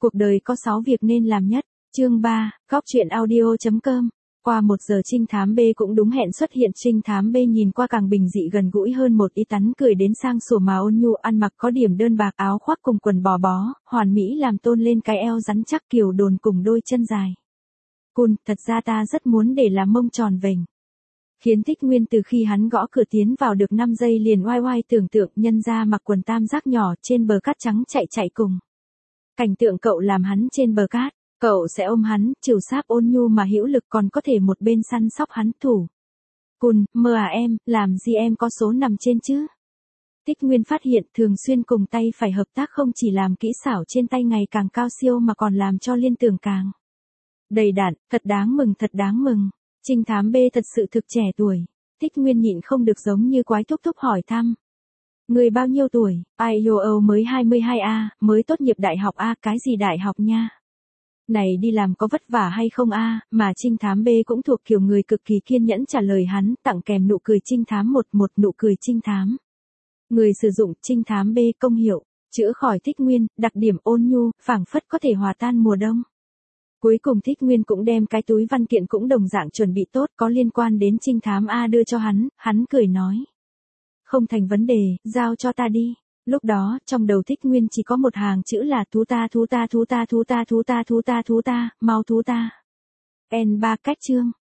Cuộc đời có 6 việc nên làm nhất. Chương 3, Góc truyện audio.com. Qua 1 giờ trinh thám B cũng đúng hẹn xuất hiện. Trinh thám B nhìn qua càng bình dị gần gũi hơn một ý, tắn cười đến sang sủa mà ôn nhu, ăn mặc có điểm đơn bạc, áo khoác cùng quần bò bó, hoàn mỹ làm tôn lên cái eo rắn chắc kiều đồn cùng đôi chân dài. Cun, thật ra ta rất muốn để làm mông tròn vành. Khiến Thích Nguyên từ khi hắn gõ cửa tiến vào được 5 giây liền oai oai tưởng tượng nhân ra mặc quần tam giác nhỏ trên bờ cát trắng chạy chạy cùng. Cảnh tượng cậu làm hắn trên bờ cát, cậu sẽ ôm hắn, trìu sáp ôn nhu mà hữu lực, còn có thể một bên săn sóc hắn thủ. Cun, mơ à em, làm gì em có số nằm trên chứ? Thích Nguyên phát hiện thường xuyên cùng tay phải hợp tác không chỉ làm kỹ xảo trên tay ngày càng cao siêu mà còn làm cho liên tưởng càng đầy đặn, thật đáng mừng, thật đáng mừng. Trinh thám B thật sự thực trẻ tuổi. Thích Nguyên nhịn không được giống như quái thúc thúc hỏi thăm. Người bao nhiêu tuổi? IOO mới 22A, mới tốt nghiệp đại học A, cái gì đại học nha? Này đi làm có vất vả hay không A? Mà trinh thám B cũng thuộc kiểu người cực kỳ kiên nhẫn trả lời hắn, tặng kèm nụ cười trinh thám một nụ cười trinh thám. Người sử dụng trinh thám B công hiệu, chữa khỏi Thích Nguyên, đặc điểm ôn nhu, phảng phất có thể hòa tan mùa đông. Cuối cùng Thích Nguyên cũng đem cái túi văn kiện cũng đồng dạng chuẩn bị tốt có liên quan đến trinh thám A đưa cho hắn cười nói. Không thành vấn đề, giao cho ta đi. Lúc đó, trong đầu Thích Nguyên chỉ có một hàng chữ là thú ta, thú ta, thú ta, thú ta, thú ta, thú ta, thú ta, mau thú ta. N3 cách chương.